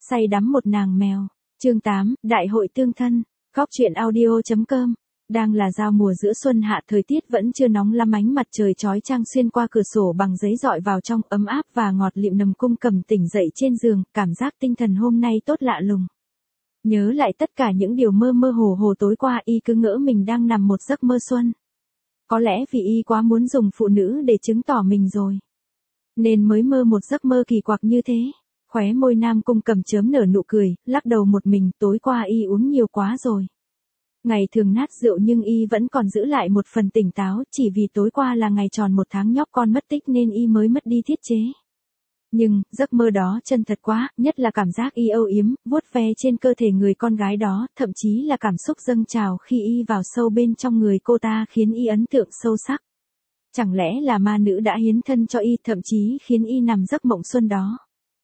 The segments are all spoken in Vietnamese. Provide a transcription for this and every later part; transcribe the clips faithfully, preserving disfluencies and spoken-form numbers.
say đắm một nàng mèo. Chương tám, Đại hội tương thân. Góc truyện audio chấm com. Đang là giao mùa giữa xuân hạ, thời tiết vẫn chưa nóng lắm, ánh mặt trời chói chang xuyên qua cửa sổ bằng giấy dọi vào trong, ấm áp và ngọt lịm. Nằm Cung Cầm tỉnh dậy trên giường, cảm giác tinh thần hôm nay tốt lạ lùng. Nhớ lại tất cả những điều mơ mơ hồ hồ tối qua, y cứ ngỡ mình đang nằm một giấc mơ xuân. Có lẽ vì y quá muốn dùng phụ nữ để chứng tỏ mình rồi, nên mới mơ một giấc mơ kỳ quặc như thế. Khóe môi Nam Cung Cầm chớm nở nụ cười, lắc đầu một mình, tối qua y uống nhiều quá rồi. Ngày thường nát rượu nhưng y vẫn còn giữ lại một phần tỉnh táo, chỉ vì tối qua là ngày tròn một tháng nhóc con mất tích nên y mới mất đi tiết chế. Nhưng, giấc mơ đó chân thật quá, nhất là cảm giác y âu yếm, vuốt ve trên cơ thể người con gái đó, thậm chí là cảm xúc dâng trào khi y vào sâu bên trong người cô ta khiến y ấn tượng sâu sắc. Chẳng lẽ là ma nữ đã hiến thân cho y, thậm chí khiến y nằm giấc mộng xuân đó.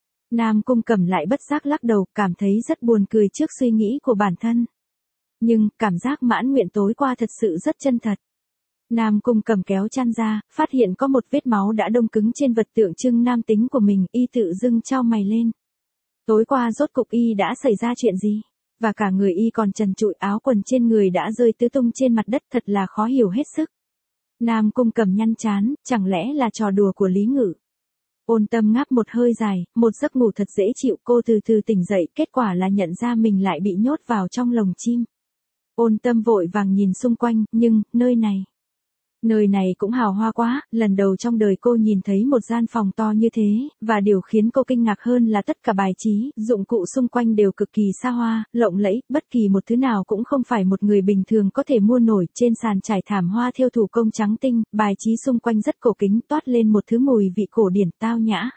Nam Cung Cầm lại bất giác lắc đầu, cảm thấy rất buồn cười trước suy nghĩ của bản thân. Nhưng, cảm giác mãn nguyện tối qua thật sự rất chân thật. Nam Cung Cầm kéo chăn ra, phát hiện có một vết máu đã đông cứng trên vật tượng trưng nam tính của mình, y tự dưng chau mày lên. Tối qua rốt cục y đã xảy ra chuyện gì? Và cả người y còn trần trụi, áo quần trên người đã rơi tứ tung trên mặt đất, thật là khó hiểu hết sức. Nam Cung Cầm nhăn trán, chẳng lẽ là trò đùa của Lý Ngự? Ôn Tâm ngáp một hơi dài, một giấc ngủ thật dễ chịu, cô từ từ tỉnh dậy, kết quả là nhận ra mình lại bị nhốt vào trong lồng chim. Ôn Tâm vội vàng nhìn xung quanh, nhưng, nơi này... Nơi này cũng hào hoa quá, lần đầu trong đời cô nhìn thấy một gian phòng to như thế, và điều khiến cô kinh ngạc hơn là tất cả bài trí, dụng cụ xung quanh đều cực kỳ xa hoa, lộng lẫy, bất kỳ một thứ nào cũng không phải một người bình thường có thể mua nổi. Trên sàn trải thảm hoa thêu thủ công trắng tinh, bài trí xung quanh rất cổ kính, toát lên một thứ mùi vị cổ điển tao nhã.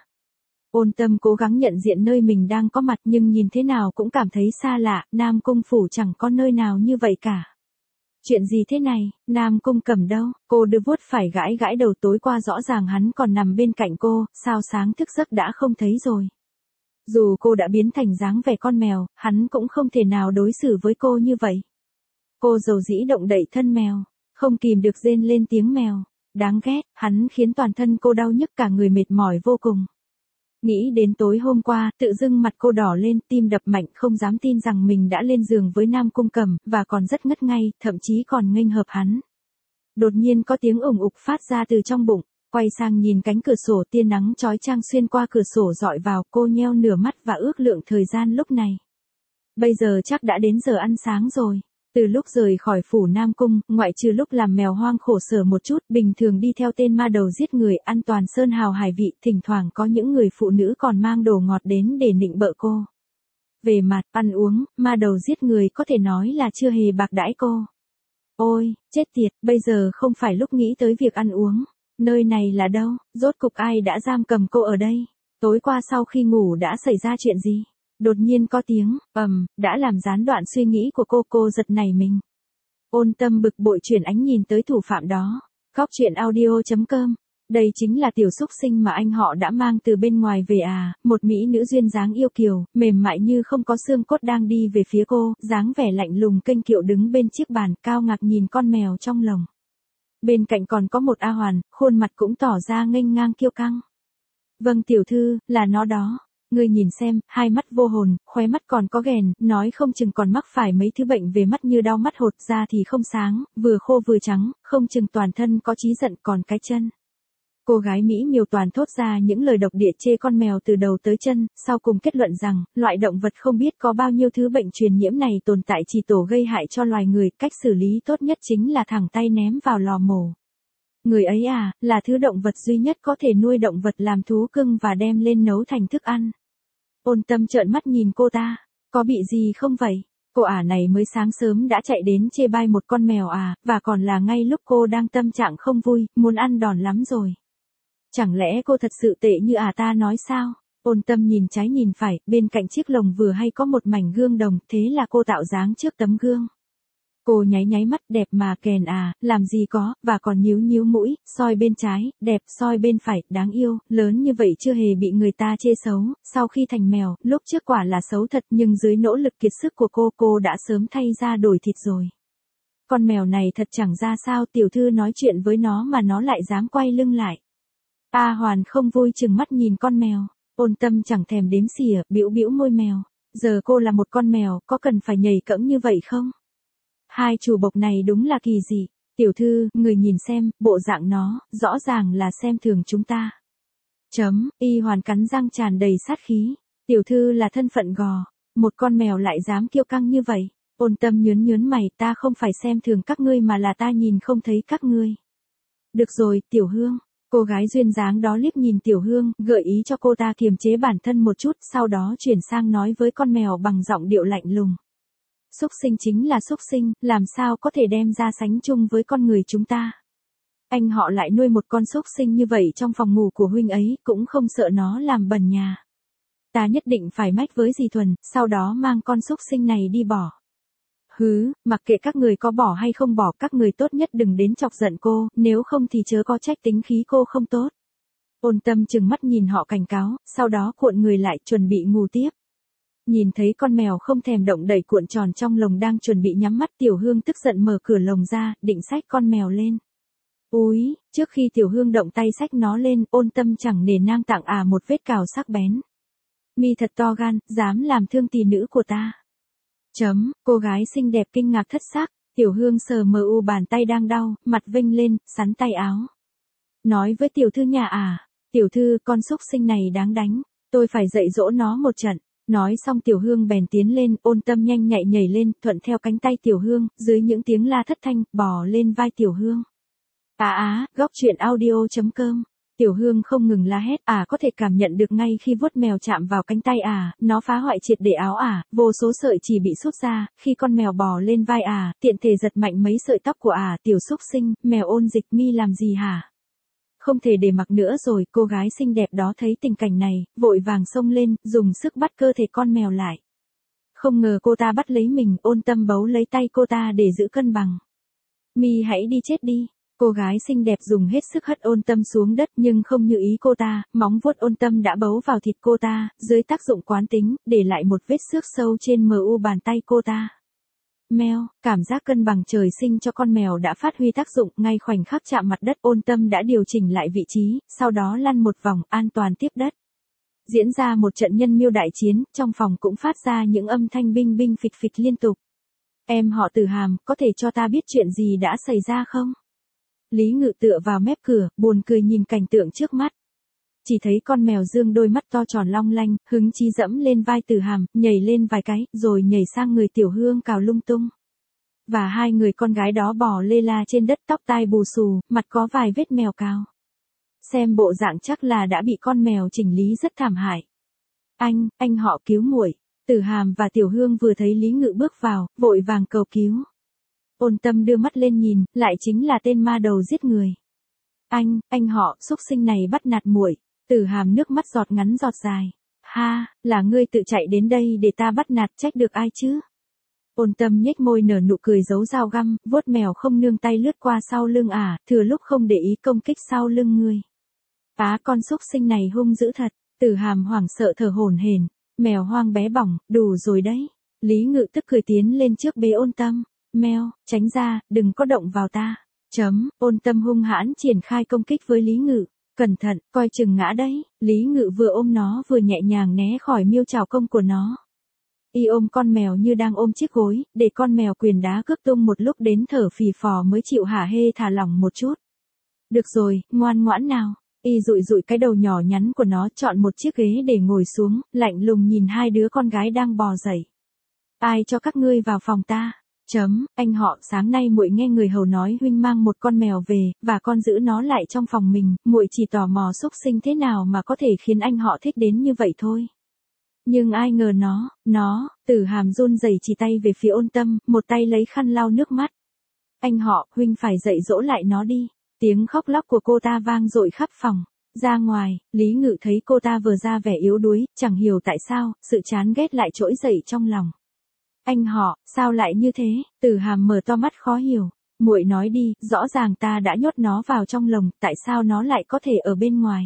Ôn Tâm cố gắng nhận diện nơi mình đang có mặt nhưng nhìn thế nào cũng cảm thấy xa lạ, Nam Cung phủ chẳng có nơi nào như vậy cả. Chuyện gì thế này, Nam Cung Cầm đâu? Cô đưa vuốt phải gãi gãi đầu, tối qua rõ ràng hắn còn nằm bên cạnh cô, sao sáng thức giấc đã không thấy rồi. Dù cô đã biến thành dáng vẻ con mèo, hắn cũng không thể nào đối xử với cô như vậy. Cô dầu dĩ động đậy thân mèo, không kìm được rên lên tiếng mèo. Đáng ghét, hắn khiến toàn thân cô đau nhức, cả người mệt mỏi vô cùng. Nghĩ đến tối hôm qua, tự dưng mặt cô đỏ lên, tim đập mạnh, không dám tin rằng mình đã lên giường với Nam Cung Cầm, và còn rất ngất ngây, thậm chí còn nghênh hợp hắn. Đột nhiên có tiếng ủng ục phát ra từ trong bụng, quay sang nhìn cánh cửa sổ, tia nắng chói chang xuyên qua cửa sổ dọi vào, cô nheo nửa mắt và ước lượng thời gian lúc này. Bây giờ chắc đã đến giờ ăn sáng rồi. Từ lúc rời khỏi phủ Nam Cung, ngoại trừ lúc làm mèo hoang khổ sở một chút, bình thường đi theo tên ma đầu giết người, ăn toàn sơn hào hải vị, thỉnh thoảng có những người phụ nữ còn mang đồ ngọt đến để nịnh bợ cô. Về mặt ăn uống, ma đầu giết người có thể nói là chưa hề bạc đãi cô. Ôi, chết tiệt, bây giờ không phải lúc nghĩ tới việc ăn uống. Nơi này là đâu? Rốt cục ai đã giam cầm cô ở đây? Tối qua sau khi ngủ đã xảy ra chuyện gì? Đột nhiên có tiếng, ầm, um, đã làm gián đoạn suy nghĩ của cô, cô giật nảy mình. Ôn Tâm bực bội chuyển ánh nhìn tới thủ phạm đó. Góc truyện audio chấm com. Đây chính là tiểu xúc sinh mà anh họ đã mang từ bên ngoài về à, một mỹ nữ duyên dáng yêu kiều, mềm mại như không có xương cốt đang đi về phía cô, dáng vẻ lạnh lùng kênh kiệu đứng bên chiếc bàn, cao ngạc nhìn con mèo trong lồng. Bên cạnh còn có một A Hoàn, khuôn mặt cũng tỏ ra nghênh ngang kiêu căng. Vâng tiểu thư, là nó đó. Ngươi nhìn xem, hai mắt vô hồn, khóe mắt còn có ghèn, nói không chừng còn mắc phải mấy thứ bệnh về mắt như đau mắt, hột da thì không sáng, vừa khô vừa trắng, không chừng toàn thân có chí giận, còn cái chân. Cô gái Mỹ miều toàn thốt ra những lời độc địa chê con mèo từ đầu tới chân, sau cùng kết luận rằng, loại động vật không biết có bao nhiêu thứ bệnh truyền nhiễm này tồn tại chỉ tổ gây hại cho loài người, cách xử lý tốt nhất chính là thẳng tay ném vào lò mổ. Người ấy à, là thứ động vật duy nhất có thể nuôi động vật làm thú cưng và đem lên nấu thành thức ăn. Ôn Tâm trợn mắt nhìn cô ta, có bị gì không vậy? Cô ả này mới sáng sớm đã chạy đến chê bai một con mèo à, và còn là ngay lúc cô đang tâm trạng không vui, muốn ăn đòn lắm rồi. Chẳng lẽ cô thật sự tệ như à ta nói sao? Ôn Tâm nhìn trái nhìn phải, bên cạnh chiếc lồng vừa hay có một mảnh gương đồng, thế là cô tạo dáng trước tấm gương. Cô nháy nháy mắt, đẹp mà kèn à, làm gì có, và còn nhíu nhíu mũi, soi bên trái, đẹp, soi bên phải, đáng yêu, lớn như vậy chưa hề bị người ta chê xấu, sau khi thành mèo, lúc trước quả là xấu thật nhưng dưới nỗ lực kiệt sức của cô, cô đã sớm thay da đổi thịt rồi. Con mèo này thật chẳng ra sao, tiểu thư nói chuyện với nó mà nó lại dám quay lưng lại. A Hoàn không vui chừng mắt nhìn con mèo, Ôn Tâm chẳng thèm đếm xỉa, bĩu bĩu môi mèo. Giờ cô là một con mèo, có cần phải nhảy cẫng như vậy không? Hai chủ bộc này đúng là kỳ dị. Tiểu thư, người nhìn xem, bộ dạng nó, rõ ràng là xem thường chúng ta. Chấm, y hoàn cắn răng tràn đầy sát khí. Tiểu thư là thân phận gò, một con mèo lại dám kiêu căng như vậy. Ôn Tâm nhớn nhớn mày, ta không phải xem thường các ngươi mà là ta nhìn không thấy các ngươi. Được rồi, Tiểu Hương. Cô gái duyên dáng đó liếc nhìn Tiểu Hương, gợi ý cho cô ta kiềm chế bản thân một chút, sau đó chuyển sang nói với con mèo bằng giọng điệu lạnh lùng. Xúc sinh chính là xúc sinh, làm sao có thể đem ra sánh chung với con người chúng ta. Anh họ lại nuôi một con xúc sinh như vậy trong phòng ngủ của huynh ấy, cũng không sợ nó làm bẩn nhà. Ta nhất định phải mách với dì Thuần, sau đó mang con xúc sinh này đi bỏ. Hứ, mặc kệ các người có bỏ hay không bỏ, các người tốt nhất đừng đến chọc giận cô, nếu không thì chớ có trách tính khí cô không tốt. Ôn Tâm trừng mắt nhìn họ cảnh cáo, sau đó cuộn người lại chuẩn bị ngủ tiếp. Nhìn thấy con mèo không thèm động đẩy cuộn tròn trong lồng đang chuẩn bị nhắm mắt, Tiểu Hương tức giận mở cửa lồng ra, định xách con mèo lên. Úi, trước khi Tiểu Hương động tay xách nó lên, Ôn Tâm chẳng nể nang tặng à một vết cào sắc bén. Mi thật to gan, dám làm thương tỷ nữ của ta. Chấm, cô gái xinh đẹp kinh ngạc thất sắc, Tiểu Hương sờ mờ u bàn tay đang đau, mặt vênh lên, sắn tay áo. Nói với tiểu thư nhà à, tiểu thư, con xúc sinh này đáng đánh, tôi phải dạy dỗ nó một trận. Nói xong Tiểu Hương bèn tiến lên, Ôn Tâm nhanh nhạy nhảy lên, thuận theo cánh tay Tiểu Hương, dưới những tiếng la thất thanh, bò lên vai Tiểu Hương. Á á, góc truyện audio chấm com. Tiểu Hương không ngừng la hét, à có thể cảm nhận được ngay khi vuốt mèo chạm vào cánh tay à, nó phá hoại triệt để áo à, vô số sợi chỉ bị sút ra, khi con mèo bò lên vai à, tiện thể giật mạnh mấy sợi tóc của à, tiểu xúc sinh, mèo Ôn Dịch mi làm gì hả? Không thể để mặc nữa rồi, cô gái xinh đẹp đó thấy tình cảnh này, vội vàng xông lên, dùng sức bắt cơ thể con mèo lại. Không ngờ cô ta bắt lấy mình, Ôn Tâm bấu lấy tay cô ta để giữ cân bằng. Mi hãy đi chết đi. Cô gái xinh đẹp dùng hết sức hất Ôn Tâm xuống đất nhưng không như ý cô ta, móng vuốt Ôn Tâm đã bấu vào thịt cô ta, dưới tác dụng quán tính, để lại một vết xước sâu trên mờ u bàn tay cô ta. Mèo, cảm giác cân bằng trời sinh cho con mèo đã phát huy tác dụng, ngay khoảnh khắc chạm mặt đất Ôn Tâm đã điều chỉnh lại vị trí, sau đó lăn một vòng, an toàn tiếp đất. Diễn ra một trận nhân miêu đại chiến, trong phòng cũng phát ra những âm thanh binh binh phịch phịch liên tục. Em họ Từ Hàm, có thể cho ta biết chuyện gì đã xảy ra không? Lý Ngự tựa vào mép cửa, buồn cười nhìn cảnh tượng trước mắt. Chỉ thấy con mèo dương đôi mắt to tròn long lanh, hứng chí dẫm lên vai Từ Hàm, nhảy lên vài cái, rồi nhảy sang người Tiểu Hương cào lung tung. Và hai người con gái đó bò lê la trên đất, tóc tai bù xù, mặt có vài vết mèo cào. Xem bộ dạng chắc là đã bị con mèo chỉnh lý rất thảm hại. Anh, anh họ cứu muội. Từ Hàm và Tiểu Hương vừa thấy Lý Ngự bước vào, vội vàng cầu cứu. Ôn Tâm đưa mắt lên nhìn, lại chính là tên ma đầu giết người. Anh, anh họ, xúc sinh này bắt nạt muội. Từ Hàm nước mắt giọt ngắn giọt dài. Ha, là ngươi tự chạy đến đây để ta bắt nạt, trách được ai chứ? Ôn Tâm nhếch môi nở nụ cười giấu dao găm, vuốt mèo không nương tay lướt qua sau lưng ả, thừa lúc không để ý công kích sau lưng ngươi. Á, con xúc sinh này hung dữ thật. Từ Hàm hoảng sợ thở hổn hển. Mèo hoang bé bỏng, đủ rồi đấy. Lý Ngự tức cười tiến lên trước bế Ôn Tâm. Mèo, tránh ra, đừng có động vào ta. Chấm, Ôn Tâm hung hãn triển khai công kích với Lý Ngự. Cẩn thận, coi chừng ngã đấy. Lý Ngự vừa ôm nó vừa nhẹ nhàng né khỏi miêu trảo công của nó. Y ôm con mèo như đang ôm chiếc gối, để con mèo quyền đá cước tung một lúc đến thở phì phò mới chịu hả hê thả lỏng một chút. Được rồi, ngoan ngoãn nào. Y dụi dụi cái đầu nhỏ nhắn của nó, chọn một chiếc ghế để ngồi xuống, lạnh lùng nhìn hai đứa con gái đang bò dậy. Ai cho các ngươi vào phòng ta? Chấm, anh họ, sáng nay muội nghe người hầu nói huynh mang một con mèo về, và con giữ nó lại trong phòng mình, muội chỉ tò mò xúc sinh thế nào mà có thể khiến anh họ thích đến như vậy thôi. Nhưng ai ngờ nó, nó, Từ Hàm run rẩy chỉ tay về phía Ôn Tâm, một tay lấy khăn lau nước mắt. Anh họ, huynh phải dạy dỗ lại nó đi. Tiếng khóc lóc của cô ta vang dội khắp phòng. Ra ngoài, Lý Ngự thấy cô ta vừa ra vẻ yếu đuối, chẳng hiểu tại sao, sự chán ghét lại trỗi dậy trong lòng. Anh họ, sao lại như thế? Từ Hàm mở to mắt khó hiểu. Muội nói đi, rõ ràng ta đã nhốt nó vào trong lồng, tại sao nó lại có thể ở bên ngoài?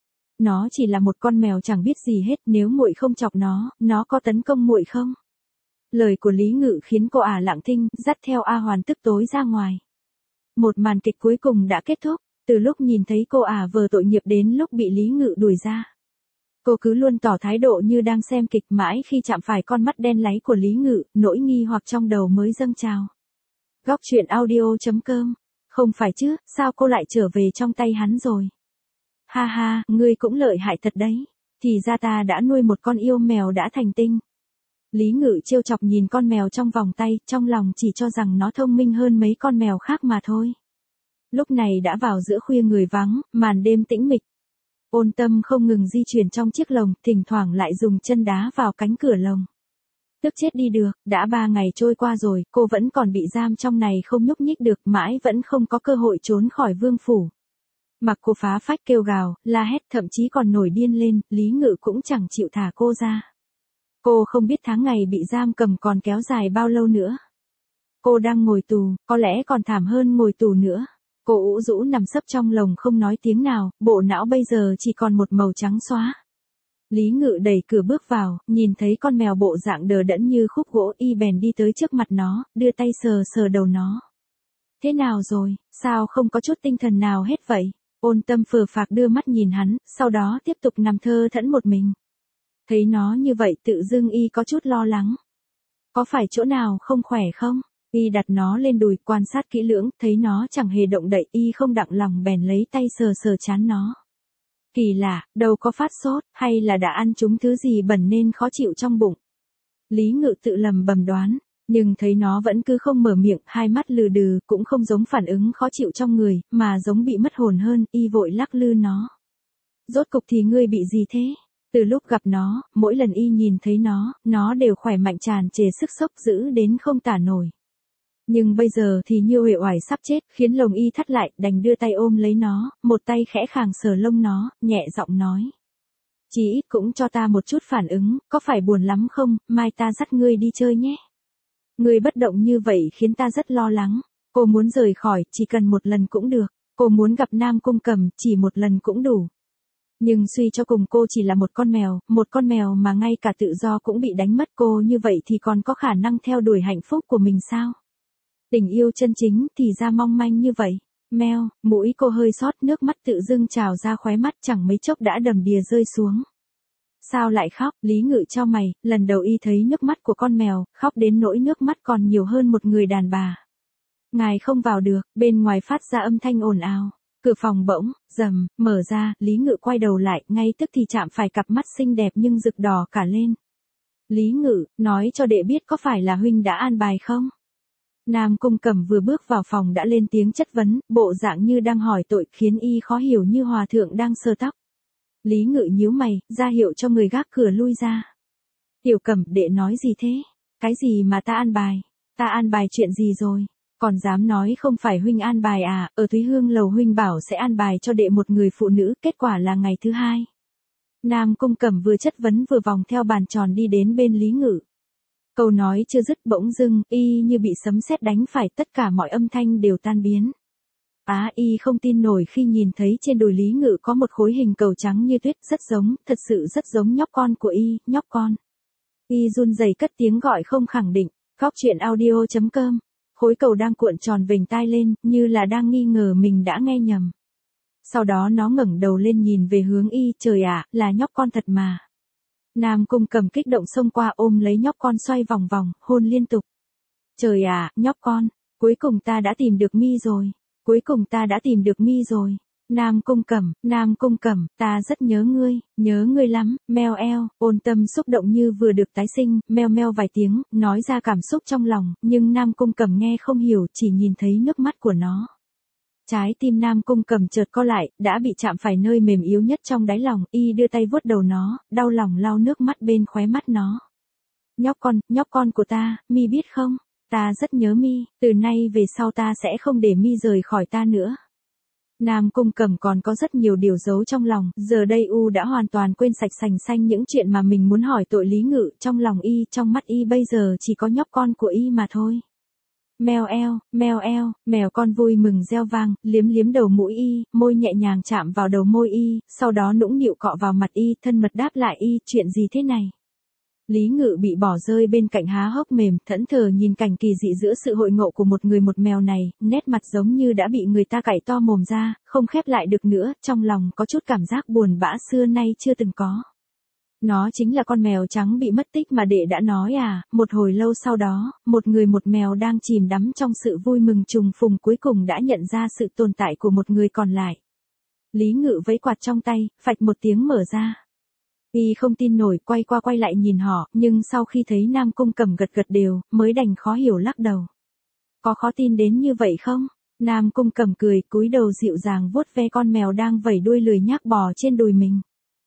Nó chỉ là một con mèo chẳng biết gì hết, nếu muội không chọc nó, nó có tấn công muội không? Lời của Lý Ngự khiến cô ả lặng thinh, dắt theo A Hoàn tức tối ra ngoài. Một màn kịch cuối cùng đã kết thúc, từ lúc nhìn thấy cô ả vừa tội nghiệp đến lúc bị Lý Ngự đuổi ra. Cô cứ luôn tỏ thái độ như đang xem kịch, mãi khi chạm phải con mắt đen láy của Lý Ngự, nỗi nghi hoặc trong đầu mới dâng trào. Góc truyện audio chấm com. Không phải chứ, sao cô lại trở về trong tay hắn rồi? Ha ha, ngươi cũng lợi hại thật đấy. Thì ra ta đã nuôi một con yêu mèo đã thành tinh. Lý Ngự trêu chọc nhìn con mèo trong vòng tay, trong lòng chỉ cho rằng nó thông minh hơn mấy con mèo khác mà thôi. Lúc này đã vào giữa khuya người vắng, màn đêm tĩnh mịch. Ôn Tâm không ngừng di chuyển trong chiếc lồng, thỉnh thoảng lại dùng chân đá vào cánh cửa lồng. Tức chết đi được, đã ba ngày trôi qua rồi, cô vẫn còn bị giam trong này không nhúc nhích được, mãi vẫn không có cơ hội trốn khỏi vương phủ. Mặc cô phá phách kêu gào, la hét, thậm chí còn nổi điên lên, Lý Ngự cũng chẳng chịu thả cô ra. Cô không biết tháng ngày bị giam cầm còn kéo dài bao lâu nữa. Cô đang ngồi tù, có lẽ còn thảm hơn ngồi tù nữa. Cô ủ rũ nằm sấp trong lồng không nói tiếng nào, bộ não bây giờ chỉ còn một màu trắng xóa. Lý Ngự đẩy cửa bước vào, nhìn thấy con mèo bộ dạng đờ đẫn như khúc gỗ, y bèn đi tới trước mặt nó, đưa tay sờ sờ đầu nó. Thế nào rồi, sao không có chút tinh thần nào hết vậy? Ôn Tâm phờ phạc đưa mắt nhìn hắn, sau đó tiếp tục nằm thơ thẫn một mình. Thấy nó như vậy tự dưng y có chút lo lắng. Có phải chỗ nào không khỏe không? Y đặt nó lên đùi, quan sát kỹ lưỡng, thấy nó chẳng hề động đậy, y không đặng lòng bèn lấy tay sờ sờ trán nó. Kỳ lạ, đâu có phát sốt, hay là đã ăn trúng thứ gì bẩn nên khó chịu trong bụng. Lý Ngự tự lầm bầm đoán, nhưng thấy nó vẫn cứ không mở miệng, hai mắt lừ đừ, cũng không giống phản ứng khó chịu trong người, mà giống bị mất hồn hơn, y vội lắc lư nó. Rốt cục thì ngươi bị gì thế? Từ lúc gặp nó, mỗi lần y nhìn thấy nó, nó đều khỏe mạnh tràn trề sức sốc dữ đến không tả nổi. Nhưng bây giờ thì như uể oải sắp chết, khiến lồng y thắt lại, đành đưa tay ôm lấy nó, một tay khẽ khàng sờ lông nó, nhẹ giọng nói. Chí ít cũng cho ta một chút phản ứng, có phải buồn lắm không, mai ta dắt ngươi đi chơi nhé. Ngươi bất động như vậy khiến ta rất lo lắng, cô muốn rời khỏi, chỉ cần một lần cũng được, cô muốn gặp Nam Cung Cầm, chỉ một lần cũng đủ. Nhưng suy cho cùng cô chỉ là một con mèo, một con mèo mà ngay cả tự do cũng bị đánh mất, cô như vậy thì còn có khả năng theo đuổi hạnh phúc của mình sao? Tình yêu chân chính thì ra mong manh như vậy. Meo, mũi cô hơi sót, nước mắt tự dưng trào ra khóe mắt, chẳng mấy chốc đã đầm đìa rơi xuống. Sao lại khóc? Lý Ngự chau mày, lần đầu y thấy nước mắt của con mèo, khóc đến nỗi nước mắt còn nhiều hơn một người đàn bà. Ngài không vào được, bên ngoài phát ra âm thanh ồn ào. Cửa phòng bỗng, rầm, mở ra, Lý Ngự quay đầu lại, ngay tức thì chạm phải cặp mắt xinh đẹp nhưng rực đỏ cả lên. Lý Ngự, nói cho đệ biết có phải là huynh đã an bài không? Nam Cung Cẩm vừa bước vào phòng đã lên tiếng chất vấn, bộ dạng như đang hỏi tội, khiến y khó hiểu như hòa thượng đang sơ tóc. Lý Ngự nhíu mày, ra hiệu cho người gác cửa lui ra. Tiểu Cẩm, đệ nói gì thế? Cái gì mà ta an bài? Ta an bài chuyện gì rồi? Còn dám nói không phải huynh an bài à? Ở Thúy Hương lầu huynh bảo sẽ an bài cho đệ một người phụ nữ, kết quả là ngày thứ hai. Nam Cung Cẩm vừa chất vấn vừa vòng theo bàn tròn đi đến bên Lý Ngự. Câu nói chưa dứt bỗng dưng, y như bị sấm sét đánh phải, tất cả mọi âm thanh đều tan biến. Á, y không tin nổi khi nhìn thấy trên đùi Lý Ngự có một khối hình cầu trắng như tuyết, rất giống, thật sự rất giống nhóc con của y, nhóc con. Y run rẩy cất tiếng gọi không khẳng định, góc truyện audio chấm com. Khối cầu đang cuộn tròn vành tai lên, như là đang nghi ngờ mình đã nghe nhầm. Sau đó nó ngẩng đầu lên nhìn về hướng y, trời ạ, là nhóc con thật mà. Nam Cung Cẩm kích động xông qua ôm lấy nhóc con xoay vòng vòng, hôn liên tục. Trời ạ, nhóc con, cuối cùng ta đã tìm được mi rồi, cuối cùng ta đã tìm được mi rồi. Nam Cung Cẩm, Nam Cung Cẩm, ta rất nhớ ngươi, nhớ ngươi lắm, meo eo, Ôn Tâm xúc động như vừa được tái sinh, meo meo vài tiếng, nói ra cảm xúc trong lòng, nhưng Nam Cung Cẩm nghe không hiểu, chỉ nhìn thấy nước mắt của nó. Trái tim Nam Cung Cẩm chợt co lại, đã bị chạm phải nơi mềm yếu nhất trong đáy lòng, y đưa tay vuốt đầu nó, đau lòng lau nước mắt bên khóe mắt nó. Nhóc con, nhóc con của ta, mi biết không, ta rất nhớ mi, từ nay về sau ta sẽ không để mi rời khỏi ta nữa. Nam Cung Cẩm còn có rất nhiều điều giấu trong lòng, giờ đây u đã hoàn toàn quên sạch sành xanh những chuyện mà mình muốn hỏi tội Lý Ngự, trong lòng y, trong mắt y bây giờ chỉ có nhóc con của y mà thôi. Meo eo, meo eo, mèo con vui mừng reo vang, liếm liếm đầu mũi y, môi nhẹ nhàng chạm vào đầu môi y, sau đó nũng nịu cọ vào mặt y, thân mật đáp lại y, chuyện gì thế này? Lý Ngự bị bỏ rơi bên cạnh há hốc mềm, thẫn thờ nhìn cảnh kỳ dị giữa sự hội ngộ của một người một mèo này, nét mặt giống như đã bị người ta cạy to mồm ra, không khép lại được nữa, trong lòng có chút cảm giác buồn bã xưa nay chưa từng có. Nó chính là con mèo trắng bị mất tích mà đệ đã nói à, một hồi lâu sau đó, một người một mèo đang chìm đắm trong sự vui mừng trùng phùng cuối cùng đã nhận ra sự tồn tại của một người còn lại. Lý Ngự vẫy quạt trong tay, phạch một tiếng mở ra. Y không tin nổi quay qua quay lại nhìn họ, nhưng sau khi thấy Nam Cung Cẩm gật gật đều, mới đành khó hiểu lắc đầu. Có khó tin đến như vậy không? Nam Cung Cẩm cười, cúi đầu dịu dàng vuốt ve con mèo đang vẩy đuôi lười nhác bò trên đùi mình.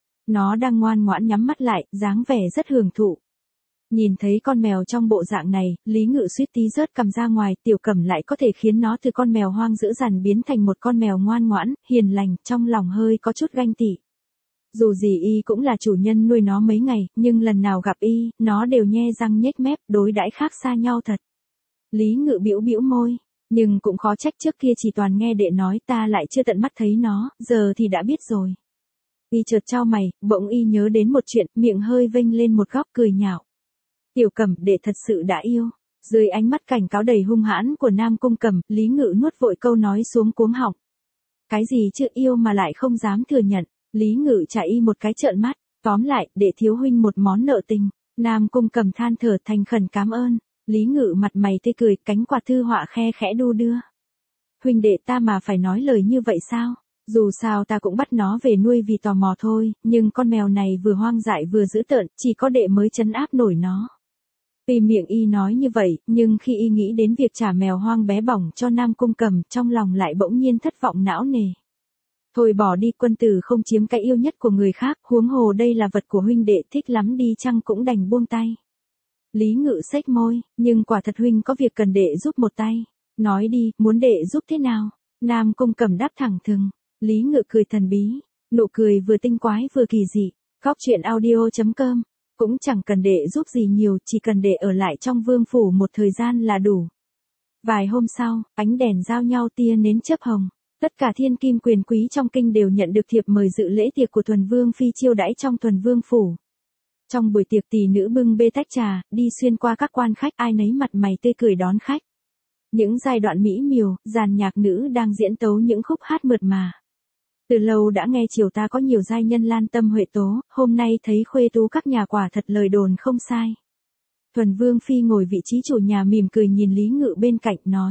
Nó đang ngoan ngoãn nhắm mắt lại, dáng vẻ rất hưởng thụ. Nhìn thấy con mèo trong bộ dạng này, Lý Ngự suýt tí rớt cằm ra ngoài, Tiểu Cẩm lại có thể khiến nó từ con mèo hoang dữ dằn biến thành một con mèo ngoan ngoãn, hiền lành, trong lòng hơi có chút ganh tị. Dù gì y cũng là chủ nhân nuôi nó mấy ngày, nhưng lần nào gặp y, nó đều nhe răng nhếch mép, đối đãi khác xa nhau thật. Lý Ngự bĩu bĩu môi, nhưng cũng khó trách trước kia chỉ toàn nghe đệ nói, ta lại chưa tận mắt thấy nó, giờ thì đã biết rồi. Y chợt chau mày, bỗng y nhớ đến một chuyện, miệng hơi vênh lên một góc cười nhạo. Tiểu Cẩm, đệ thật sự đã yêu. Dưới ánh mắt cảnh cáo đầy hung hãn của Nam Cung Cẩm, Lý Ngự nuốt vội câu nói xuống cuống họng. Cái gì chứ, yêu mà lại không dám thừa nhận. Lý Ngự trả y một cái trợn mắt, tóm lại, để thiếu huynh một món nợ tình. Nam Cung Cẩm than thở thành khẩn cảm ơn. Lý Ngự mặt mày tươi cười, cánh quạt thư họa khe khẽ đu đưa. Huynh đệ ta mà phải nói lời như vậy sao? Dù sao ta cũng bắt nó về nuôi vì tò mò thôi, nhưng con mèo này vừa hoang dại vừa dữ tợn, chỉ có đệ mới trấn áp nổi nó. Vì miệng y nói như vậy, nhưng khi y nghĩ đến việc trả mèo hoang bé bỏng cho Nam Cung Cẩm, trong lòng lại bỗng nhiên thất vọng não nề. Thôi bỏ đi, quân tử không chiếm cái yêu nhất của người khác, huống hồ đây là vật của huynh đệ, thích lắm đi chăng cũng đành buông tay. Lý Ngự xếch môi, nhưng quả thật huynh có việc cần đệ giúp một tay. Nói đi, muốn đệ giúp thế nào? Nam Cung Cẩm đáp thẳng thừng. Lý Ngự cười thần bí, nụ cười vừa tinh quái vừa kỳ dị. Góc truyện audio chấm com, cũng chẳng cần đệ giúp gì nhiều, chỉ cần đệ ở lại trong vương phủ một thời gian là đủ. Vài hôm sau, ánh đèn giao nhau tia nến chớp hồng. Tất cả thiên kim quyền quý trong kinh đều nhận được thiệp mời dự lễ tiệc của Thuần Vương phi chiêu đãi trong Thuần Vương phủ. Trong buổi tiệc tỷ nữ bưng bê tách trà, đi xuyên qua các quan khách, ai nấy mặt mày tươi cười đón khách. Những giai đoạn mỹ miều, dàn nhạc nữ đang diễn tấu những khúc hát mượt mà. Từ lâu đã nghe triều ta có nhiều giai nhân lan tâm huệ tố, hôm nay thấy khuê tú các nhà quả thật lời đồn không sai. Thuần Vương phi ngồi vị trí chủ nhà mỉm cười nhìn Lý Ngự bên cạnh nói.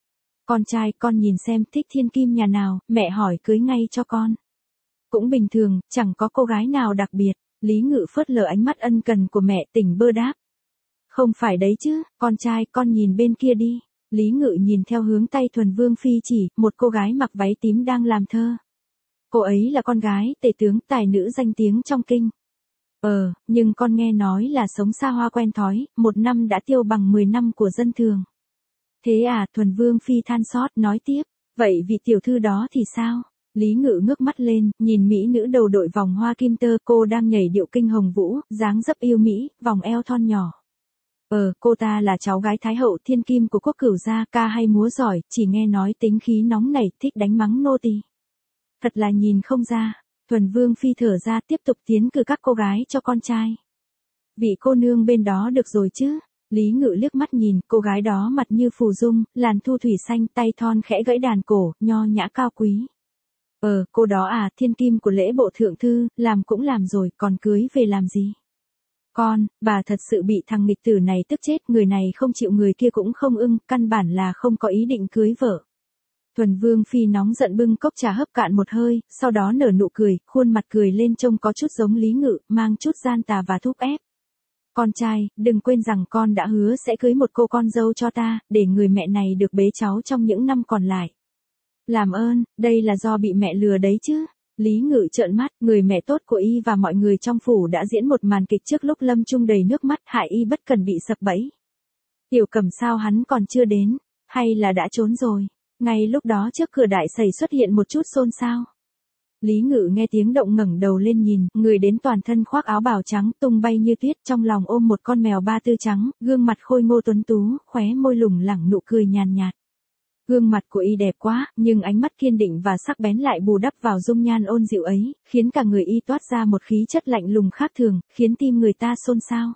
Con trai, con nhìn xem thích thiên kim nhà nào, mẹ hỏi cưới ngay cho con. Cũng bình thường, chẳng có cô gái nào đặc biệt. Lý Ngự phớt lờ ánh mắt ân cần của mẹ, tỉnh bơ đáp. Không phải đấy chứ, con trai, con nhìn bên kia đi. Lý Ngự nhìn theo hướng tay Thuần Vương phi chỉ, một cô gái mặc váy tím đang làm thơ. Cô ấy là con gái tể tướng tài nữ danh tiếng trong kinh. Ờ, nhưng con nghe nói là sống xa hoa quen thói, một năm đã tiêu bằng mười năm của dân thường. Thế à, Thuần Vương phi than xót nói tiếp, vậy vị tiểu thư đó thì sao? Lý Ngự ngước mắt lên, nhìn mỹ nữ đầu đội vòng hoa kim tơ, cô đang nhảy điệu kinh hồng vũ, dáng dấp yêu mỹ, vòng eo thon nhỏ. Ờ, cô ta là cháu gái thái hậu thiên kim của quốc cửu gia, ca hay múa giỏi, chỉ nghe nói tính khí nóng nảy, thích đánh mắng nô tỳ. Thật là nhìn không ra. Thuần Vương phi thở ra, tiếp tục tiến cử các cô gái cho con trai. Vị cô nương bên đó được rồi chứ? Lý Ngự liếc mắt nhìn, cô gái đó mặt như phù dung, làn thu thủy xanh, tay thon khẽ gãy đàn cổ, nho nhã cao quý. Ờ, cô đó à, thiên kim của lễ bộ thượng thư, làm cũng làm rồi, còn cưới về làm gì? Con, bà thật sự bị thằng nghịch tử này tức chết, người này không chịu người kia cũng không ưng, căn bản là không có ý định cưới vợ. Thuần Vương phi nóng giận bưng cốc trà hấp cạn một hơi, sau đó nở nụ cười, khuôn mặt cười lên trông có chút giống Lý Ngự, mang chút gian tà và thúc ép. Con trai, đừng quên rằng con đã hứa sẽ cưới một cô con dâu cho ta, để người mẹ này được bế cháu trong những năm còn lại. Làm ơn, đây là do bị mẹ lừa đấy chứ. Lý Ngự trợn mắt, người mẹ tốt của y và mọi người trong phủ đã diễn một màn kịch trước lúc lâm chung đầy nước mắt, hại y bất cần bị sập bẫy. Tiểu Cẩm sao hắn còn chưa đến, hay là đã trốn rồi? Ngay lúc đó trước cửa đại sảnh xuất hiện một chút xôn xao. Lý Ngự nghe tiếng động ngẩng đầu lên nhìn, người đến toàn thân khoác áo bào trắng, tung bay như tuyết, trong lòng ôm một con mèo ba tư trắng, gương mặt khôi ngô tuấn tú, khóe môi lủng lẳng nụ cười nhàn nhạt. Gương mặt của y đẹp quá, nhưng ánh mắt kiên định và sắc bén lại bù đắp vào dung nhan ôn dịu ấy, khiến cả người y toát ra một khí chất lạnh lùng khác thường, khiến tim người ta xôn xao.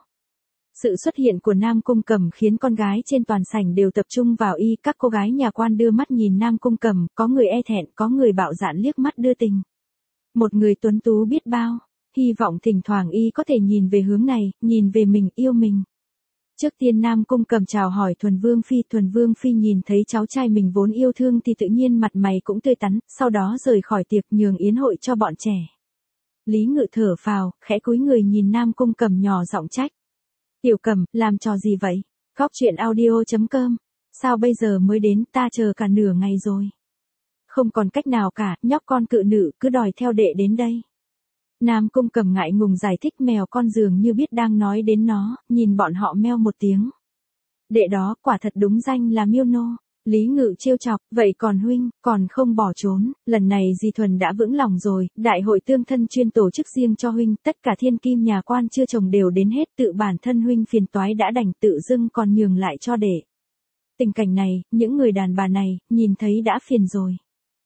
Sự xuất hiện của Nam Cung Cẩm khiến con gái trên toàn sảnh đều tập trung vào y, các cô gái nhà quan đưa mắt nhìn Nam Cung Cẩm, có người e thẹn, có người bạo dạn liếc mắt đưa tình. Một người tuấn tú biết bao, hy vọng thỉnh thoảng y có thể nhìn về hướng này, nhìn về mình, yêu mình. Trước tiên Nam Cung Cầm chào hỏi Thuần Vương Phi, Thuần Vương Phi nhìn thấy cháu trai mình vốn yêu thương thì tự nhiên mặt mày cũng tươi tắn, sau đó rời khỏi tiệc nhường yến hội cho bọn trẻ. Lý Ngự thở phào, khẽ cúi người nhìn Nam Cung Cầm nhỏ giọng trách. Tiểu Cầm, làm trò gì vậy? Góc truyện audio chấm com. Sao bây giờ mới đến, ta chờ cả nửa ngày rồi. Không còn cách nào cả, nhóc con cự nữ cứ đòi theo đệ đến đây. Nam Cung Cầm ngại ngùng giải thích, mèo con dường như biết đang nói đến nó, nhìn bọn họ meo một tiếng. Đệ đó quả thật đúng danh là Miêu Nô. Lý Ngự trêu chọc, vậy còn huynh, còn không bỏ trốn, lần này dì Thuần đã vững lòng rồi, đại hội tương thân chuyên tổ chức riêng cho huynh, tất cả thiên kim nhà quan chưa chồng đều đến hết, tự bản thân huynh phiền toái đã đành tự dưng còn nhường lại cho đệ. Tình cảnh này, những người đàn bà này, nhìn thấy đã phiền rồi.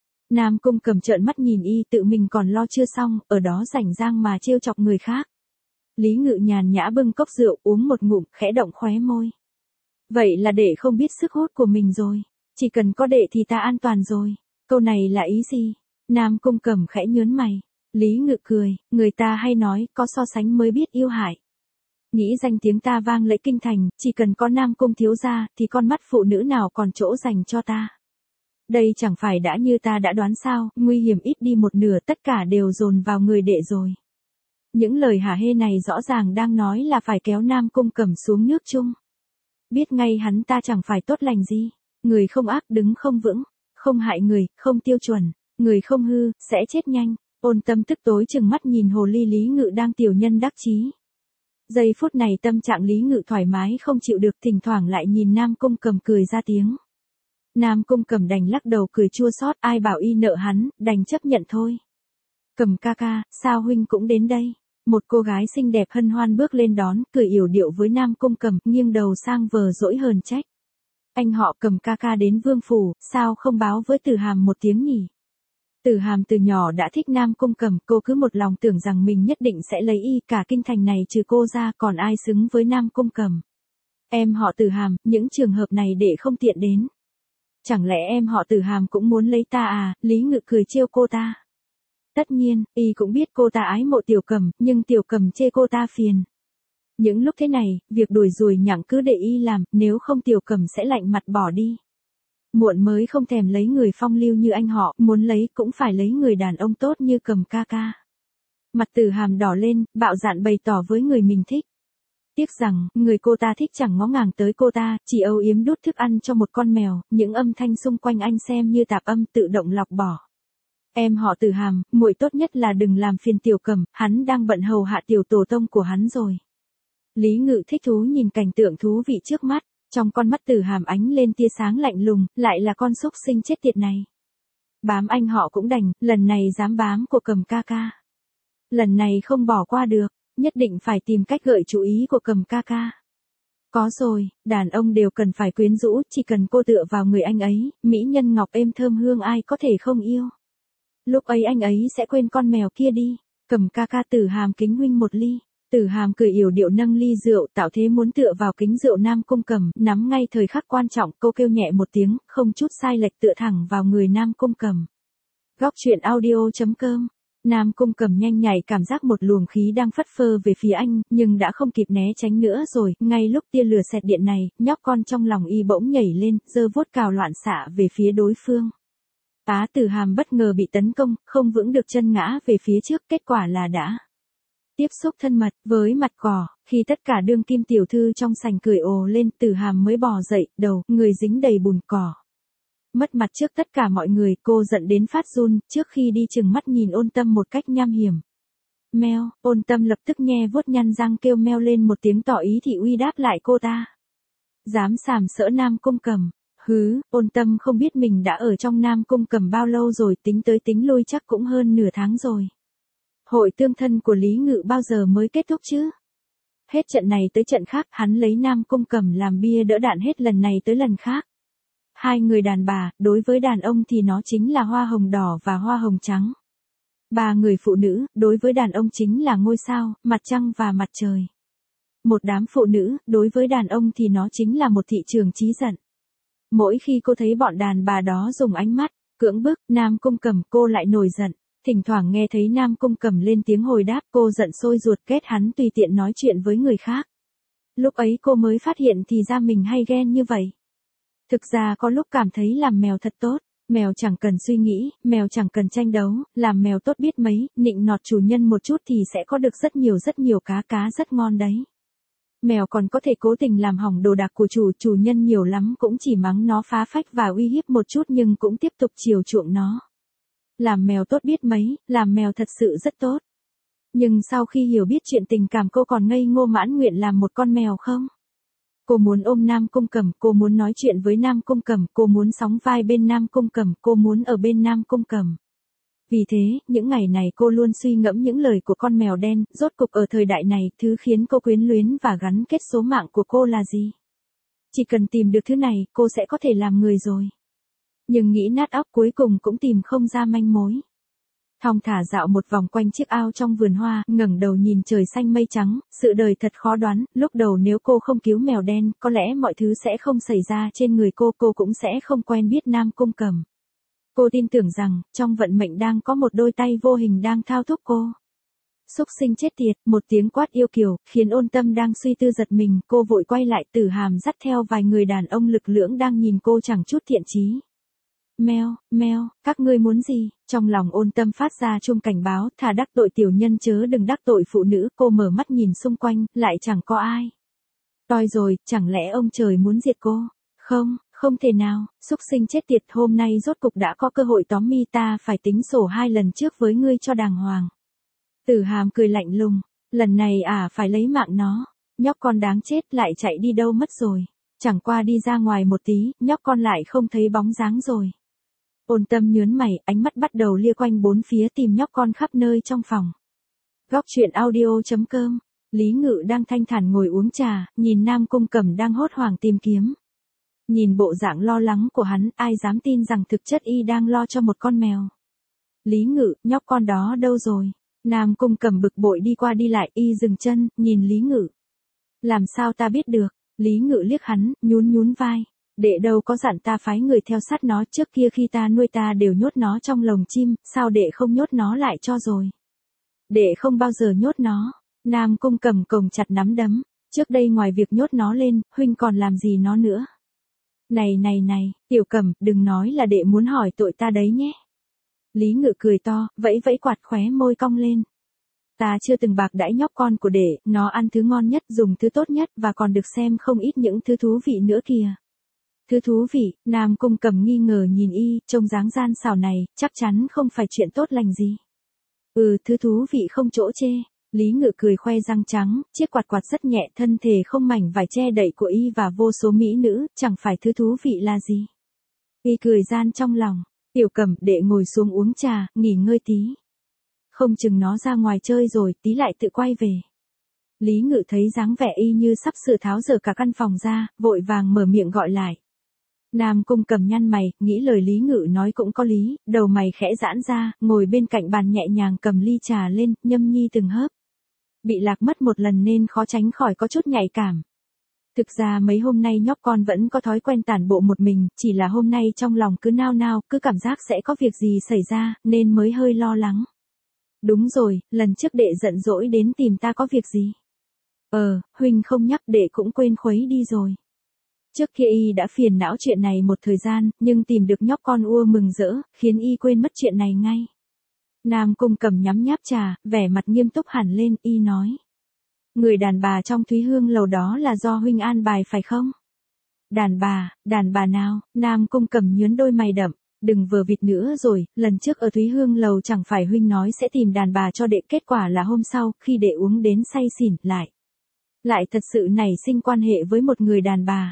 Nam Cung Cầm trợn mắt nhìn y, tự mình còn lo chưa xong, ở đó rảnh rang mà trêu chọc người khác. Lý Ngự nhàn nhã bưng cốc rượu uống một ngụm, khẽ động khóe môi. Vậy là đệ không biết sức hút của mình rồi, chỉ cần có đệ thì ta an toàn rồi. Câu này là ý gì? Nam Cung Cầm khẽ nhớn mày. Lý Ngự cười, người ta hay nói, có so sánh mới biết yêu hại. Nghĩ danh tiếng ta vang lẫy kinh thành, chỉ cần có Nam Cung thiếu gia, thì con mắt phụ nữ nào còn chỗ dành cho ta. Đây chẳng phải đã như ta đã đoán sao, nguy hiểm ít đi một nửa, tất cả đều dồn vào người đệ rồi. Những lời hả hê này rõ ràng đang nói là phải kéo Nam Cung Cầm xuống nước chung. Biết ngay hắn ta chẳng phải tốt lành gì, người không ác đứng không vững, không hại người, không tiêu chuẩn, người không hư, sẽ chết nhanh. Ôn Tâm tức tối chừng mắt nhìn hồ ly Lý Ngự đang tiểu nhân đắc chí. Giây phút này tâm trạng Lý Ngự thoải mái không chịu được, thỉnh thoảng lại nhìn Nam Cung Cầm cười ra tiếng. Nam Cung Cầm đành lắc đầu cười chua xót, ai bảo y nợ hắn, đành chấp nhận thôi. Cầm ca ca, sao huynh cũng đến đây? Một cô gái xinh đẹp hân hoan bước lên đón, cười yểu điệu với Nam Cung Cầm, nghiêng đầu sang vờ dỗi hờn trách. Anh họ Cầm ca ca đến vương phủ, sao không báo với Tử Hàm một tiếng nhỉ? Tử Hàm từ nhỏ đã thích Nam Cung Cầm, cô cứ một lòng tưởng rằng mình nhất định sẽ lấy y, cả kinh thành này trừ cô ra còn ai xứng với Nam Cung Cầm. Em họ Tử Hàm, những trường hợp này để không tiện đến. Chẳng lẽ em họ Tử Hàm cũng muốn lấy ta à? Lý Ngự cười trêu cô ta. Tất nhiên, y cũng biết cô ta ái mộ Tiểu Cầm, nhưng Tiểu Cầm chê cô ta phiền. Những lúc thế này, việc đuổi ruồi nhặng cứ để y làm, nếu không Tiểu Cầm sẽ lạnh mặt bỏ đi. Muộn mới không thèm lấy người phong lưu như anh họ, muốn lấy cũng phải lấy người đàn ông tốt như Cầm ca ca. Mặt Tử Hàm đỏ lên, bạo dạn bày tỏ với người mình thích. Tiếc rằng, người cô ta thích chẳng ngó ngàng tới cô ta, chỉ âu yếm đút thức ăn cho một con mèo, những âm thanh xung quanh anh xem như tạp âm tự động lọc bỏ. Em họ Tử Hàm, muội tốt nhất là đừng làm phiền Tiểu Cầm, hắn đang bận hầu hạ tiểu tổ tông của hắn rồi. Lý Ngự thích thú nhìn cảnh tượng thú vị trước mắt, trong con mắt Tử Hàm ánh lên tia sáng lạnh lùng, lại là con xúc sinh chết tiệt này. Bám anh họ cũng đành, lần này dám bám của Cầm ca ca. Lần này không bỏ qua được, nhất định phải tìm cách gợi chú ý của Cầm ca ca. Có rồi, đàn ông đều cần phải quyến rũ, chỉ cần cô tựa vào người anh ấy, mỹ nhân ngọc êm thơm hương ai có thể không yêu. Lúc ấy anh ấy sẽ quên con mèo kia đi. Cầm ca ca. Tử Hàm kính huynh một ly. Tử Hàm cười yểu điệu nâng ly rượu, tạo thế muốn tựa vào kính rượu Nam Cung Cầm, nắm ngay thời khắc quan trọng, cô kêu nhẹ một tiếng, không chút sai lệch tựa thẳng vào người Nam Cung Cầm. Góc truyện audio chấm com. Nam Cung Cầm nhanh nhạy cảm giác một luồng khí đang phất phơ về phía anh, nhưng đã không kịp né tránh nữa rồi, ngay lúc tia lửa xẹt điện này, nhóc con trong lòng y bỗng nhảy lên, giơ vuốt cào loạn xạ về phía đối phương. Á Tử Hàm bất ngờ bị tấn công, không vững được chân ngã về phía trước, kết quả là đã tiếp xúc thân mật với mặt cỏ, khi tất cả đương kim tiểu thư trong sảnh cười ồ lên, Tử Hàm mới bò dậy, đầu, người dính đầy bùn cỏ. Mất mặt trước tất cả mọi người, cô giận đến phát run, trước khi đi chừng mắt nhìn Ôn Tâm một cách nham hiểm. Meo, Ôn Tâm lập tức nhe vuốt nhăn răng kêu meo lên một tiếng tỏ ý thị uy đáp lại cô ta. Dám sàm sỡ Nam Cung Cầm. Hứ, Ôn Tâm không biết mình đã ở trong Nam Cung Cầm bao lâu rồi, tính tới tính lui chắc cũng hơn nửa tháng rồi. Hội tương thân của Lý Ngự bao giờ mới kết thúc chứ? Hết trận này tới trận khác, hắn lấy Nam Cung Cầm làm bia đỡ đạn hết lần này tới lần khác. Hai người đàn bà, đối với đàn ông thì nó chính là hoa hồng đỏ và hoa hồng trắng. Ba người phụ nữ, đối với đàn ông chính là ngôi sao, mặt trăng và mặt trời. Một đám phụ nữ, đối với đàn ông thì nó chính là một thị trường chí giận. Mỗi khi cô thấy bọn đàn bà đó dùng ánh mắt cưỡng bức Nam Cung Cầm, cô lại nổi giận. Thỉnh thoảng nghe thấy Nam Cung Cẩm lên tiếng hồi đáp, cô giận sôi ruột ghét hắn tùy tiện nói chuyện với người khác. Lúc ấy cô mới phát hiện thì ra mình hay ghen như vậy. Thực ra có lúc cảm thấy làm mèo thật tốt, mèo chẳng cần suy nghĩ, mèo chẳng cần tranh đấu, làm mèo tốt biết mấy, nịnh nọt chủ nhân một chút thì sẽ có được rất nhiều rất nhiều cá cá rất ngon đấy. Mèo còn có thể cố tình làm hỏng đồ đạc của chủ, chủ nhân nhiều lắm cũng chỉ mắng nó phá phách và uy hiếp một chút nhưng cũng tiếp tục chiều chuộng nó. Làm mèo tốt biết mấy, làm mèo thật sự rất tốt. Nhưng sau khi hiểu biết chuyện tình cảm cô còn ngây ngô mãn nguyện làm một con mèo không? Cô muốn ôm Nam Cung Cẩm, cô muốn nói chuyện với Nam Cung Cẩm, cô muốn sóng vai bên Nam Cung Cẩm, cô muốn ở bên Nam Cung Cẩm. Vì thế, những ngày này cô luôn suy ngẫm những lời của con mèo đen, rốt cục ở thời đại này, thứ khiến cô quyến luyến và gắn kết số mạng của cô là gì? Chỉ cần tìm được thứ này, cô sẽ có thể làm người rồi. Nhưng nghĩ nát óc cuối cùng cũng tìm không ra manh mối. Thong thả dạo một vòng quanh chiếc ao trong vườn hoa, ngẩng đầu nhìn trời xanh mây trắng, sự đời thật khó đoán, lúc đầu nếu cô không cứu mèo đen, có lẽ mọi thứ sẽ không xảy ra trên người cô, cô cũng sẽ không quen biết Nam Cung Cẩm. Cô tin tưởng rằng, trong vận mệnh đang có một đôi tay vô hình đang thao thúc cô. Xúc sinh chết tiệt, một tiếng quát yêu kiều, khiến Ôn Tâm đang suy tư giật mình, cô vội quay lại, Tử Hàm dắt theo vài người đàn ông lực lưỡng đang nhìn cô chẳng chút thiện chí. Meo, meo, các ngươi muốn gì? Trong lòng Ôn Tâm phát ra chuông cảnh báo, thà đắc tội tiểu nhân chớ đừng đắc tội phụ nữ, cô mở mắt nhìn xung quanh, lại chẳng có ai. Toi rồi, chẳng lẽ ông trời muốn diệt cô? Không, không thể nào, xúc sinh chết tiệt, hôm nay rốt cục đã có cơ hội tóm mi, ta phải tính sổ hai lần trước với ngươi cho đàng hoàng. Tử Hàm cười lạnh lùng, lần này à phải lấy mạng nó, nhóc con đáng chết lại chạy đi đâu mất rồi. Chẳng qua đi ra ngoài một tí, nhóc con lại không thấy bóng dáng rồi. Ôn Tâm nhớn mày, ánh mắt bắt đầu lia quanh bốn phía tìm nhóc con khắp nơi trong phòng. Góc truyện audio chấm com, Lý Ngự đang thanh thản ngồi uống trà, nhìn Nam Cung Cẩm đang hốt hoảng tìm kiếm. Nhìn bộ dạng lo lắng của hắn, ai dám tin rằng thực chất y đang lo cho một con mèo. Lý Ngự, nhóc con đó đâu rồi? Nam Cung Cẩm bực bội đi qua đi lại, y dừng chân, nhìn Lý Ngự. Làm sao ta biết được? Lý Ngự liếc hắn, nhún nhún vai. Đệ đâu có dặn ta phái người theo sát nó, trước kia khi ta nuôi ta đều nhốt nó trong lồng chim, sao đệ không nhốt nó lại cho rồi? Đệ không bao giờ nhốt nó. Nam Cung Cẩm cồng chặt nắm đấm, trước đây ngoài việc nhốt nó lên, huynh còn làm gì nó nữa? Này này này, Tiểu Cẩm, đừng nói là đệ muốn hỏi tội ta đấy nhé. Lý Ngự cười to, vẫy vẫy quạt khóe môi cong lên. Ta chưa từng bạc đãi nhóc con của đệ, nó ăn thứ ngon nhất, dùng thứ tốt nhất và còn được xem không ít những thứ thú vị nữa kìa. Thứ thú vị, Nam Cung Cẩm nghi ngờ nhìn y, trông dáng gian xảo này, chắc chắn không phải chuyện tốt lành gì. Ừ, thứ thú vị không chỗ chê. Lý Ngự cười khoe răng trắng, chiếc quạt quạt rất nhẹ, thân thể không mảnh vải che đậy của y và vô số mỹ nữ, chẳng phải thứ thú vị là gì. Y cười gian trong lòng, Tiểu Cẩm, đệ ngồi xuống uống trà, nghỉ ngơi tí. Không chừng nó ra ngoài chơi rồi, tí lại tự quay về. Lý Ngự thấy dáng vẻ y như sắp sửa tháo dỡ cả căn phòng ra, vội vàng mở miệng gọi lại. Nam Cung Cẩm nhăn mày, nghĩ lời Lý Ngự nói cũng có lý, đầu mày khẽ giãn ra, ngồi bên cạnh bàn nhẹ nhàng cầm ly trà lên, nhâm nhi từng hớp. Bị lạc mất một lần nên khó tránh khỏi có chút nhạy cảm. Thực ra mấy hôm nay nhóc con vẫn có thói quen tản bộ một mình, chỉ là hôm nay trong lòng cứ nao nao, cứ cảm giác sẽ có việc gì xảy ra, nên mới hơi lo lắng. Đúng rồi, lần trước đệ giận dỗi đến tìm ta có việc gì? Ờ, huynh không nhắc đệ cũng quên khuấy đi rồi. Trước kia y đã phiền não chuyện này một thời gian, nhưng tìm được nhóc con ua mừng rỡ, khiến y quên mất chuyện này ngay. Nam Cung Cẩm nhắm nháp trà, vẻ mặt nghiêm túc hẳn lên, y nói. Người đàn bà trong Thúy Hương lầu đó là do huynh an bài phải không? Đàn bà, đàn bà nào? Nam Cung Cẩm nhướng đôi mày đậm, đừng vờ vịt nữa rồi, lần trước ở Thúy Hương lầu chẳng phải huynh nói sẽ tìm đàn bà cho đệ, kết quả là hôm sau, khi đệ uống đến say xỉn, lại. Lại thật sự nảy sinh quan hệ với một người đàn bà.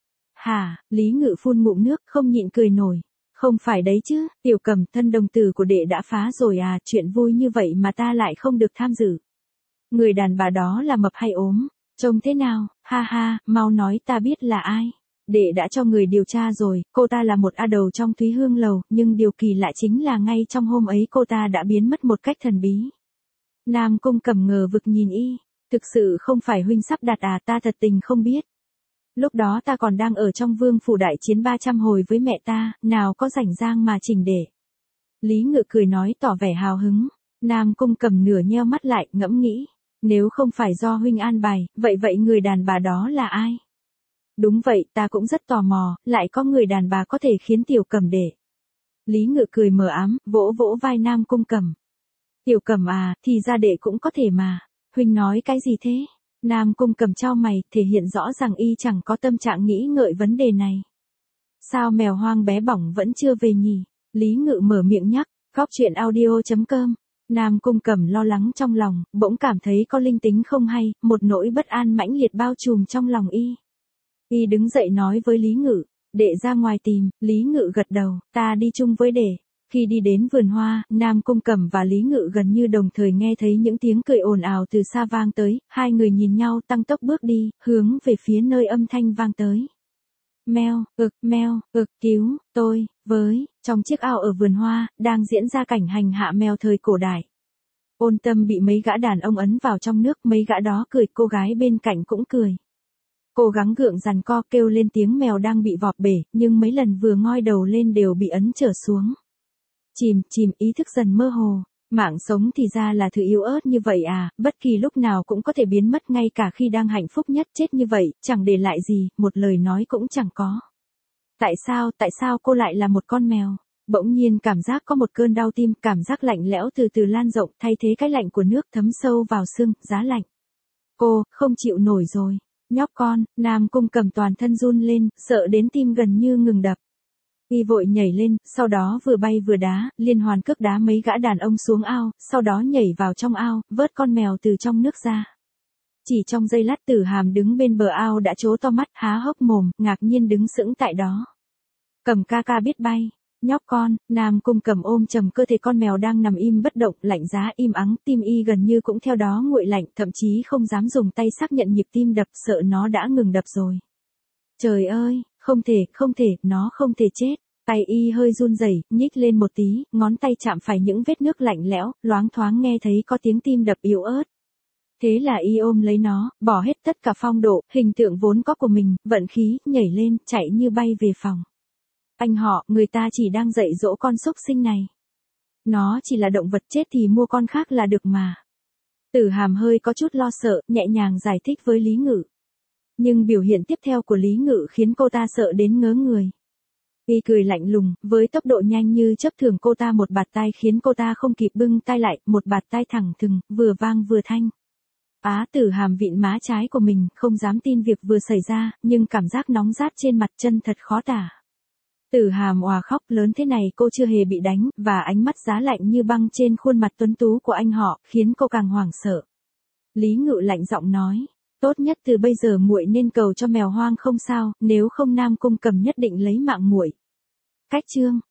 Hả, Lý Ngự phun ngụm nước, không nhịn cười nổi. Không phải đấy chứ, Tiểu Cẩm, thân đồng tử của đệ đã phá rồi à, chuyện vui như vậy mà ta lại không được tham dự. Người đàn bà đó là mập hay ốm, trông thế nào, ha ha, mau nói ta biết là ai. Đệ đã cho người điều tra rồi, cô ta là một a đầu trong Thúy Hương lầu, nhưng điều kỳ lạ chính là ngay trong hôm ấy cô ta đã biến mất một cách thần bí. Nam Cung Cẩm ngờ vực nhìn y, thực sự không phải huynh sắp đặt à, ta thật tình không biết. Lúc đó ta còn đang ở trong vương phủ đại chiến ba trăm hồi với mẹ ta, nào có rảnh rang mà chỉnh để. Lý Ngự cười nói tỏ vẻ hào hứng. Nam Cung Cầm nửa nheo mắt lại, ngẫm nghĩ. Nếu không phải do huynh an bài, vậy vậy người đàn bà đó là ai? Đúng vậy, ta cũng rất tò mò, lại có người đàn bà có thể khiến Tiểu Cầm để. Lý Ngự cười mờ ám, vỗ vỗ vai Nam Cung Cầm. Tiểu Cầm à, thì ra đệ cũng có thể mà. Huynh nói cái gì thế? Nam Cung Cầm chau mày, thể hiện rõ rằng y chẳng có tâm trạng nghĩ ngợi vấn đề này. Sao mèo hoang bé bỏng vẫn chưa về nhỉ? Lý Ngự mở miệng nhắc, góc chuyện audio chấm com. Nam Cung Cầm lo lắng trong lòng, bỗng cảm thấy có linh tính không hay, một nỗi bất an mãnh liệt bao trùm trong lòng y. Y đứng dậy nói với Lý Ngự, đệ ra ngoài tìm. Lý Ngự gật đầu, ta đi chung với đệ. Khi đi đến vườn hoa, Nam Cung Cầm và Lý Ngự gần như đồng thời nghe thấy những tiếng cười ồn ào từ xa vang tới, hai người nhìn nhau tăng tốc bước đi, hướng về phía nơi âm thanh vang tới. Meo, ực, meo, ực, cứu, tôi, với, trong chiếc ao ở vườn hoa, đang diễn ra cảnh hành hạ mèo thời cổ đại. Ôn Tâm bị mấy gã đàn ông ấn vào trong nước, mấy gã đó cười, cô gái bên cạnh cũng cười. Cố gắng gượng giằng co kêu lên tiếng mèo đang bị vọt bể, nhưng mấy lần vừa ngoi đầu lên đều bị ấn trở xuống. Chìm, chìm, ý thức dần mơ hồ. Mạng sống thì ra là thứ yếu ớt như vậy à, bất kỳ lúc nào cũng có thể biến mất ngay cả khi đang hạnh phúc nhất, chết như vậy, chẳng để lại gì, một lời nói cũng chẳng có. Tại sao, tại sao cô lại là một con mèo? Bỗng nhiên cảm giác có một cơn đau tim, cảm giác lạnh lẽo từ từ lan rộng, thay thế cái lạnh của nước thấm sâu vào xương, giá lạnh. Cô, không chịu nổi rồi. Nhóc con, Nam Cung Cầm toàn thân run lên, sợ đến tim gần như ngừng đập. Y vội nhảy lên, sau đó vừa bay vừa đá, liên hoàn cước đá mấy gã đàn ông xuống ao, sau đó nhảy vào trong ao, vớt con mèo từ trong nước ra. Chỉ trong giây lát Tử Hàm đứng bên bờ ao đã trố to mắt, há hốc mồm, ngạc nhiên đứng sững tại đó. Cầm ca ca biết bay. Nhóc con, Nam Cung Cầm ôm chầm cơ thể con mèo đang nằm im bất động, lạnh giá im ắng, tim y gần như cũng theo đó nguội lạnh, thậm chí không dám dùng tay xác nhận nhịp tim đập, sợ nó đã ngừng đập rồi. Trời ơi, không thể, không thể, nó không thể chết. Tay y hơi run rẩy, nhích lên một tí, ngón tay chạm phải những vết nước lạnh lẽo, loáng thoáng nghe thấy có tiếng tim đập yếu ớt. Thế là y ôm lấy nó, bỏ hết tất cả phong độ, hình tượng vốn có của mình, vận khí, nhảy lên, chạy như bay về phòng. Anh họ, người ta chỉ đang dạy dỗ con súc sinh này. Nó chỉ là động vật chết thì mua con khác là được mà. Tử Hàm hơi có chút lo sợ, nhẹ nhàng giải thích với Lý Ngự. Nhưng biểu hiện tiếp theo của Lý Ngự khiến cô ta sợ đến ngớ người. Y cười lạnh lùng, với tốc độ nhanh như chớp thưởng cô ta một bạt tai khiến cô ta không kịp bưng tay lại, một bạt tai thẳng thừng, vừa vang vừa thanh. Á Tử Hàm vịn má trái của mình, không dám tin việc vừa xảy ra, nhưng cảm giác nóng rát trên mặt chân thật khó tả. Tử Hàm òa khóc, lớn thế này cô chưa hề bị đánh, và ánh mắt giá lạnh như băng trên khuôn mặt tuấn tú của anh họ, khiến cô càng hoảng sợ. Lý Ngự lạnh giọng nói, tốt nhất từ bây giờ muội nên cầu cho mèo hoang không sao, nếu không Nam Cung Cầm nhất định lấy mạng muội. Cách chương